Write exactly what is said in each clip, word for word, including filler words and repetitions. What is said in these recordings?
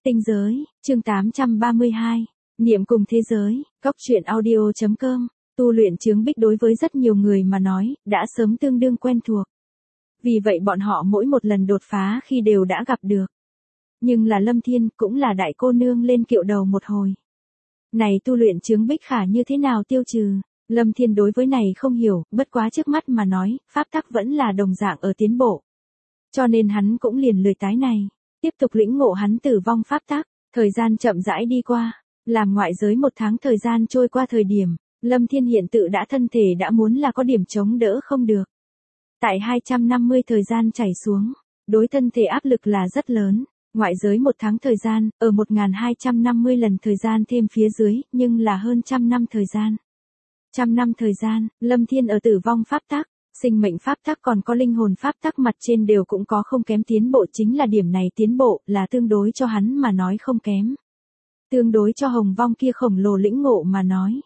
Tinh giới, chương tám trăm ba mươi hai. Niệm cùng thế giới, góc truyện audio chấm com. Tu luyện chướng bích đối với rất nhiều người mà nói, đã sớm tương đương quen thuộc. Vì vậy bọn họ mỗi một lần đột phá khi đều đã gặp được. Nhưng là Lâm Thiên cũng là đại cô nương lên kiệu đầu một hồi. Này tu luyện chướng bích khả như thế nào tiêu trừ? Lâm Thiên đối với này không hiểu, bất quá trước mắt mà nói, pháp tắc vẫn là đồng dạng ở tiến bộ. Cho nên hắn cũng liền lười tái này. Tiếp tục lĩnh ngộ hắn tử vong pháp tắc, thời gian chậm rãi đi qua, làm ngoại giới một tháng thời gian trôi qua thời điểm, Lâm Thiên hiện tự đã thân thể đã muốn là có điểm chống đỡ không được. Tại hai trăm năm mươi thời gian chảy xuống, đối thân thể áp lực là rất lớn, ngoại giới một tháng thời gian, ở một nghìn hai trăm năm mươi lần thời gian thêm phía dưới, nhưng là hơn trăm năm thời gian. Trăm năm thời gian, Lâm Thiên ở tử vong pháp tắc, sinh mệnh pháp tắc còn có linh hồn pháp tắc mặt trên đều cũng có không kém tiến bộ, chính là điểm này tiến bộ là tương đối cho hắn mà nói không kém. Tương đối cho hồng vong kia khổng lồ lĩnh ngộ mà nói.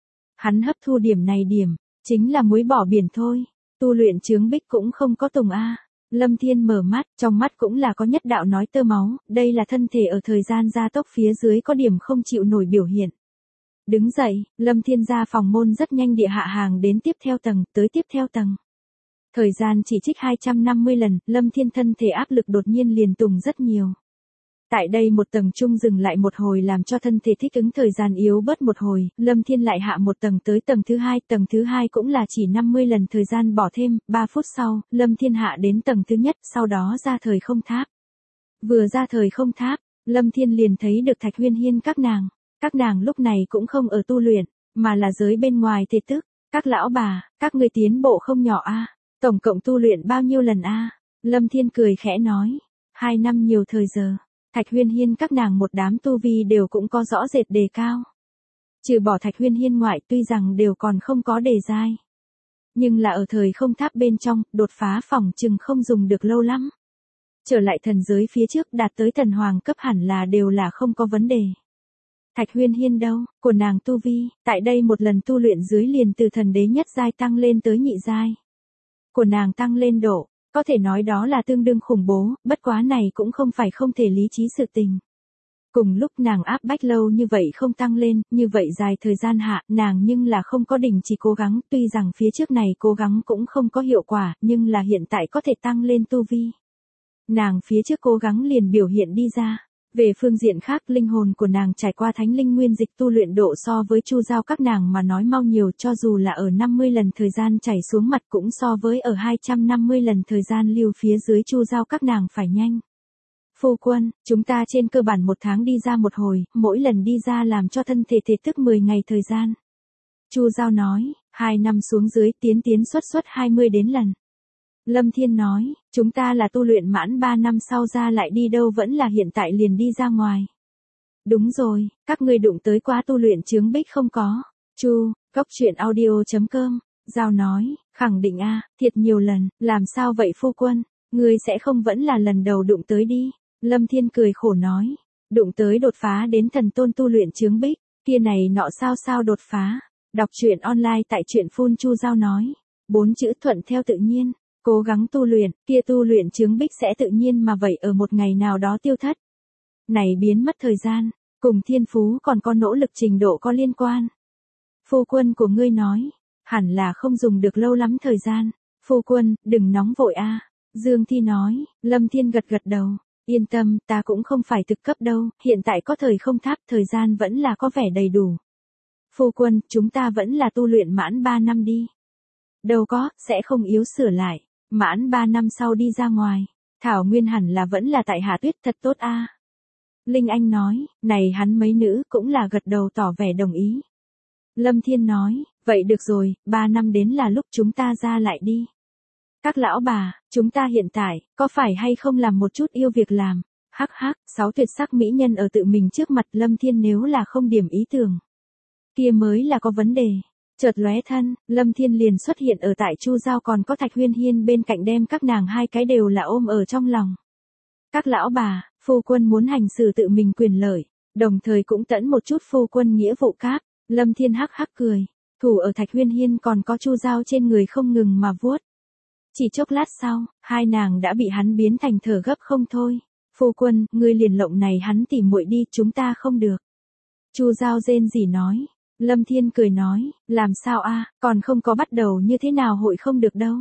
Hắn hấp thu điểm này điểm, chính là muối bỏ biển thôi. Tu luyện chướng bích cũng không có tùng A. Lâm Thiên mở mắt, trong mắt cũng là có nhất đạo nói tơ máu, đây là thân thể ở thời gian gia tốc phía dưới có điểm không chịu nổi biểu hiện. Đứng dậy, Lâm Thiên ra phòng môn rất nhanh địa hạ hàng đến tiếp theo tầng, tới tiếp theo tầng. Thời gian chỉ trích hai trăm năm mươi lần, Lâm Thiên thân thể áp lực đột nhiên liền tùng rất nhiều. Tại đây một tầng chung dừng lại một hồi làm cho thân thể thích ứng thời gian yếu bớt một hồi, Lâm Thiên lại hạ một tầng tới tầng thứ hai, tầng thứ hai cũng là chỉ năm mươi lần thời gian bỏ thêm, ba phút sau, Lâm Thiên hạ đến tầng thứ nhất, sau đó ra thời không tháp. Vừa ra thời không tháp, Lâm Thiên liền thấy được Thạch Huyên Hiên các nàng. Các nàng lúc này cũng không ở tu luyện, mà là giới bên ngoài tề tức. Các lão bà, các ngươi tiến bộ không nhỏ a. Tổng cộng tu luyện bao nhiêu lần a? Lâm Thiên cười khẽ nói. Hai năm nhiều thời giờ. Thạch Huyên Hiên các nàng một đám tu vi đều cũng có rõ rệt đề cao. Trừ bỏ Thạch Huyên Hiên ngoại tuy rằng đều còn không có đề giai. Nhưng là ở thời không tháp bên trong, đột phá phòng chừng không dùng được lâu lắm. Trở lại thần giới phía trước đạt tới thần hoàng cấp hẳn là đều là không có vấn đề. Thạch Huyên Hiên đâu, của nàng tu vi, tại đây một lần tu luyện dưới liền từ thần đế nhất giai tăng lên tới nhị giai. Của nàng tăng lên độ, có thể nói đó là tương đương khủng bố, bất quá này cũng không phải không thể lý trí sự tình. Cùng lúc nàng áp bách lâu như vậy không tăng lên, như vậy dài thời gian hạ, nàng nhưng là không có đình chỉ cố gắng, tuy rằng phía trước này cố gắng cũng không có hiệu quả, nhưng là hiện tại có thể tăng lên tu vi. Nàng phía trước cố gắng liền biểu hiện đi ra. Về phương diện khác, linh hồn của nàng trải qua thánh linh nguyên dịch tu luyện độ so với Chu Giao các nàng mà nói mau nhiều, cho dù là ở năm mươi lần thời gian chảy xuống mặt cũng so với ở hai trăm năm mươi lần thời gian lưu phía dưới Chu Giao các nàng phải nhanh. Phu quân, chúng ta trên cơ bản một tháng đi ra một hồi, mỗi lần đi ra làm cho thân thể thể tức mười ngày thời gian. Chu Giao nói, hai năm xuống dưới tiến tiến xuất xuất hai mươi đến lần. Lâm Thiên nói, chúng ta là tu luyện mãn ba năm sau ra lại đi đâu vẫn là hiện tại liền đi ra ngoài. Đúng rồi, các ngươi đụng tới quá tu luyện chướng bích không có. Chu, góc truyện audio chấm com, Giao nói, khẳng định a, thiệt nhiều lần, làm sao vậy phu quân, ngươi sẽ không vẫn là lần đầu đụng tới đi. Lâm Thiên cười khổ nói, đụng tới đột phá đến thần tôn tu luyện chướng bích, kia này nọ sao sao đột phá. Đọc truyện online tại truyện phun Chu Giao nói, bốn chữ thuận theo tự nhiên. Cố gắng tu luyện, kia tu luyện chướng bích sẽ tự nhiên mà vậy ở một ngày nào đó tiêu thất. Này biến mất thời gian, cùng thiên phú còn có nỗ lực trình độ có liên quan. Phu quân của ngươi nói, hẳn là không dùng được lâu lắm thời gian. Phu quân, đừng nóng vội a. Dương Thi nói, Lâm Thiên gật gật đầu, yên tâm, ta cũng không phải thực cấp đâu, hiện tại có thời không tháp, thời gian vẫn là có vẻ đầy đủ. Phu quân, chúng ta vẫn là tu luyện mãn ba năm đi. Đâu có, sẽ không yếu sửa lại. Mãn ba năm sau đi ra ngoài, Thảo Nguyên hẳn là vẫn là tại Hạ Tuyết thật tốt a. Linh Anh nói, này hắn mấy nữ cũng là gật đầu tỏ vẻ đồng ý. Lâm Thiên nói, vậy được rồi, ba năm đến là lúc chúng ta ra lại đi. Các lão bà, chúng ta hiện tại, có phải hay không làm một chút yêu việc làm? Hắc hắc, sáu tuyệt sắc mỹ nhân ở tự mình trước mặt Lâm Thiên nếu là không điểm ý tưởng. Kia mới là có vấn đề. Chợt lóe thân, Lâm Thiên liền xuất hiện ở tại Chu Giao còn có Thạch Huyên Hiên bên cạnh đem các nàng hai cái đều là ôm ở trong lòng. Các lão bà, phu quân muốn hành xử tự mình quyền lợi, đồng thời cũng tẫn một chút phu quân nghĩa vụ cáp. Lâm Thiên hắc hắc cười, thủ ở Thạch Huyên Hiên còn có Chu Giao trên người không ngừng mà vuốt. Chỉ chốc lát sau, hai nàng đã bị hắn biến thành thở gấp không thôi. Phu quân, ngươi liền lộng này hắn tỉ muội đi, chúng ta không được. Chu Giao rên rỉ nói. Lâm Thiên cười nói, làm sao a, còn không có bắt đầu như thế nào hội không được đâu.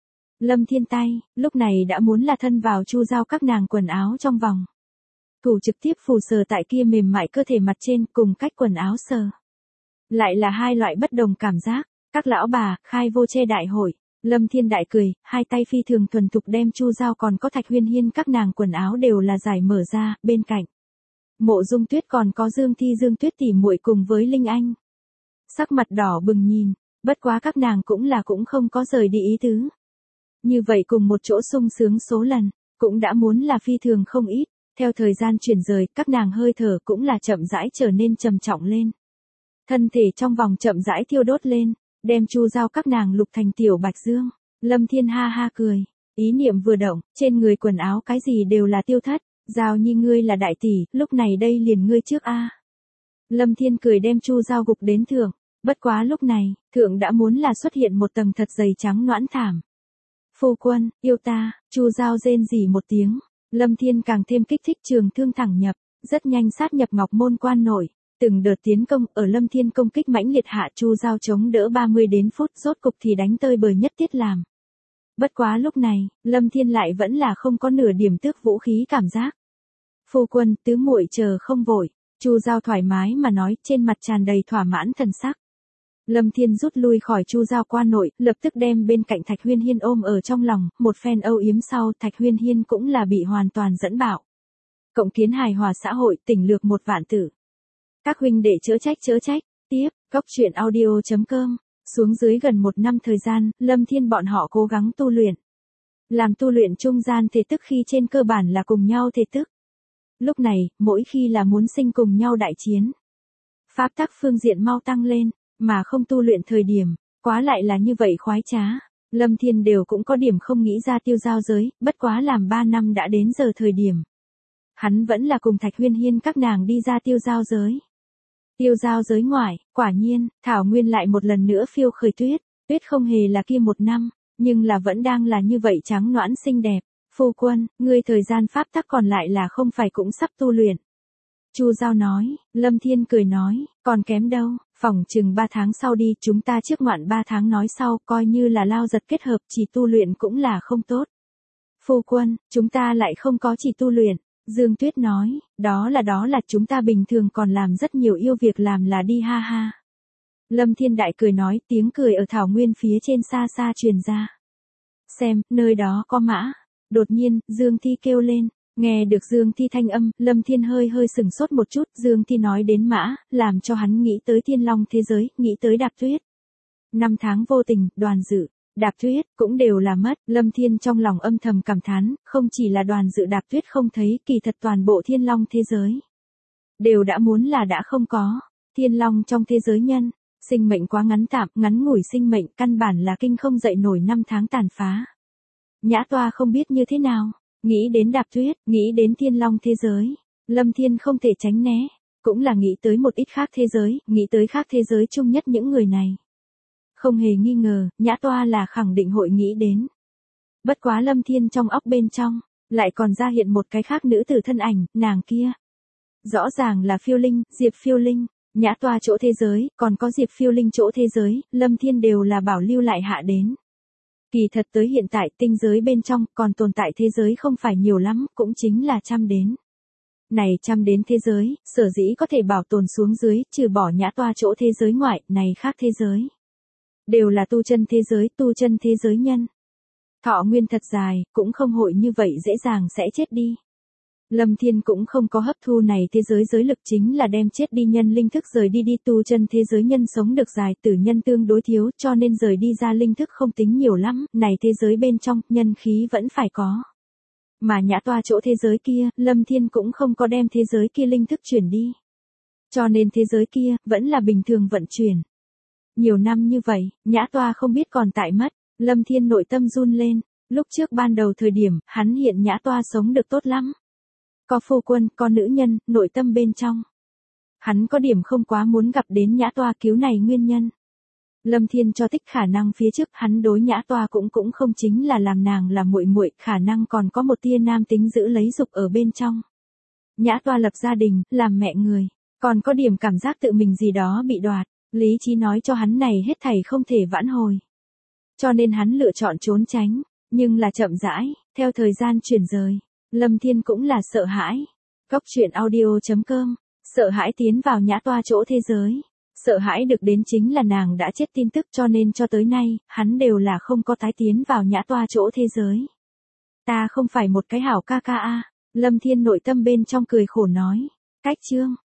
Lâm Thiên tay, lúc này đã muốn là thân vào Chu Giao các nàng quần áo trong vòng. Thủ trực tiếp phù sờ tại kia mềm mại cơ thể mặt trên cùng cách quần áo sờ. Lại là hai loại bất đồng cảm giác, các lão bà, khai vô che đại hội. Lâm Thiên đại cười, hai tay phi thường thuần thục đem Chu Giao còn có Thạch Huyên Hiên các nàng quần áo đều là giải mở ra, bên cạnh. Mộ Dung Tuyết còn có Dương Thi Dương Tuyết tỉ muội cùng với Linh Anh. Sắc mặt đỏ bừng nhìn, bất quá các nàng cũng là cũng không có rời đi ý tứ. Như vậy cùng một chỗ sung sướng số lần, cũng đã muốn là phi thường không ít, theo thời gian chuyển rời, các nàng hơi thở cũng là chậm rãi trở nên trầm trọng lên. Thân thể trong vòng chậm rãi thiêu đốt lên, đem Chu Giao các nàng lục thành tiểu bạch dương. Lâm Thiên ha ha cười, ý niệm vừa động, trên người quần áo cái gì đều là tiêu thất, Giao Nhi ngươi là đại tỷ, lúc này đây liền ngươi trước a. Lâm Thiên cười đem Chu Giao gục đến thượng, bất quá lúc này, thượng đã muốn là xuất hiện một tầng thật dày trắng noãn thảm. Phu quân, yêu ta, Chu Giao rên rỉ một tiếng, Lâm Thiên càng thêm kích thích trường thương thẳng nhập, rất nhanh sát nhập Ngọc Môn quan nội. Từng đợt tiến công ở Lâm Thiên công kích mãnh liệt hạ Chu Giao chống đỡ ba mươi đến phút rốt cục thì đánh tơi bời nhất tiết làm. Bất quá lúc này, Lâm Thiên lại vẫn là không có nửa điểm tước vũ khí cảm giác. Phu quân, tứ muội chờ không vội, Chu Giao thoải mái mà nói, trên mặt tràn đầy thỏa mãn thần sắc. Lâm Thiên rút lui khỏi Chu Giao quan nội, lập tức đem bên cạnh Thạch Huyên Hiên ôm ở trong lòng, một phen âu yếm sau Thạch Huyên Hiên cũng là bị hoàn toàn dẫn bạo. Cộng kiến hài hòa xã hội, tỉnh lược một vạn tử. Các huynh đệ chớ trách chớ trách, tiếp, góc truyện audio chấm com, xuống dưới gần một năm thời gian, Lâm Thiên bọn họ cố gắng tu luyện. Làm tu luyện trung gian thể tức khi trên cơ bản là cùng nhau thể tức. Lúc này, mỗi khi là muốn sinh cùng nhau đại chiến. Pháp tắc phương diện mau tăng lên, mà không tu luyện thời điểm, quá lại là như vậy khoái trá. Lâm Thiên đều cũng có điểm không nghĩ ra tiêu giao giới, bất quá làm ba năm đã đến giờ thời điểm. Hắn vẫn là cùng Thạch Huyên Hiên các nàng đi ra tiêu giao giới. Tiêu giao giới ngoại, quả nhiên, Thảo Nguyên lại một lần nữa phiêu khởi tuyết, tuyết không hề là kia một năm, nhưng là vẫn đang là như vậy trắng noãn xinh đẹp. Phu quân, ngươi thời gian pháp tắc còn lại là không phải cũng sắp tu luyện. Chu Giao nói, Lâm Thiên cười nói, còn kém đâu, phỏng chừng ba tháng sau đi, chúng ta trước ngoạn ba tháng nói sau, coi như là lao giật kết hợp, chỉ tu luyện cũng là không tốt. Phu quân, chúng ta lại không có chỉ tu luyện. Dương Tuyết nói, đó là đó là chúng ta bình thường còn làm rất nhiều yêu việc làm là đi ha ha. Lâm Thiên Đại cười nói, tiếng cười ở Thảo Nguyên phía trên xa xa truyền ra. Xem, nơi đó có mã. Đột nhiên, Dương Thi kêu lên, nghe được Dương Thi thanh âm, Lâm Thiên hơi hơi sừng sốt một chút, Dương Thi nói đến mã, làm cho hắn nghĩ tới thiên long thế giới, nghĩ tới Đạp Tuyết. Năm tháng vô tình, Đoàn Dự, Đạp Tuyết, cũng đều là mất, Lâm Thiên trong lòng âm thầm cảm thán, không chỉ là Đoàn Dự Đạp Tuyết không thấy, kỳ thật toàn bộ thiên long thế giới. Đều đã muốn là đã không có, thiên long trong thế giới nhân, sinh mệnh quá ngắn tạm, ngắn ngủi sinh mệnh, căn bản là kinh không dậy nổi năm tháng tàn phá. Nhã Toa không biết như thế nào, nghĩ đến Đạp Tuyết, nghĩ đến thiên long thế giới, Lâm Thiên không thể tránh né, cũng là nghĩ tới một ít khác thế giới, nghĩ tới khác thế giới chung nhất những người này. Không hề nghi ngờ, Nhã Toa là khẳng định hội nghĩ đến. Bất quá Lâm Thiên trong óc bên trong, lại còn ra hiện một cái khác nữ tử thân ảnh, nàng kia. Rõ ràng là Phiêu Linh, Diệp Phiêu Linh, Nhã Toa chỗ thế giới, còn có Diệp Phiêu Linh chỗ thế giới, Lâm Thiên đều là bảo lưu lại hạ đến. Kỳ thật tới hiện tại tinh giới bên trong còn tồn tại thế giới không phải nhiều lắm, cũng chính là trăm đến. Này trăm đến thế giới, sở dĩ có thể bảo tồn xuống dưới, trừ bỏ Nhã Toa chỗ thế giới ngoại, này khác thế giới. Đều là tu chân thế giới, tu chân thế giới nhân. Thọ nguyên thật dài, cũng không hội như vậy dễ dàng sẽ chết đi. Lâm Thiên cũng không có hấp thu này thế giới giới lực, chính là đem chết đi nhân linh thức rời đi đi, tu chân thế giới nhân sống được dài, tử nhân tương đối thiếu, cho nên rời đi ra linh thức không tính nhiều lắm, này thế giới bên trong, nhân khí vẫn phải có. Mà Nhã Toa chỗ thế giới kia, Lâm Thiên cũng không có đem thế giới kia linh thức chuyển đi. Cho nên thế giới kia, vẫn là bình thường vận chuyển. Nhiều năm như vậy, Nhã Toa không biết còn tại mất, Lâm Thiên nội tâm run lên, lúc trước ban đầu thời điểm, hắn hiện Nhã Toa sống được tốt lắm. Có phu quân, có nữ nhân, nội tâm bên trong. Hắn có điểm không quá muốn gặp đến Nhã Toa cứu này nguyên nhân. Lâm Thiên cho tích khả năng phía trước hắn đối Nhã Toa cũng cũng không chính là làm nàng là muội muội, khả năng còn có một tia nam tính giữ lấy dục ở bên trong. Nhã Toa lập gia đình, làm mẹ người, còn có điểm cảm giác tự mình gì đó bị đoạt, lý trí nói cho hắn này hết thảy không thể vãn hồi. Cho nên hắn lựa chọn trốn tránh, nhưng là chậm rãi, theo thời gian chuyển rời, Lâm Thiên cũng là sợ hãi. Cốc truyện audio chấm com, sợ hãi tiến vào Nhã Toa chỗ thế giới. Sợ hãi được đến chính là nàng đã chết tin tức, cho nên cho tới nay, hắn đều là không có tái tiến vào Nhã Toa chỗ thế giới. Ta không phải một cái hảo ca ca a. Lâm Thiên nội tâm bên trong cười khổ nói. Cách chương.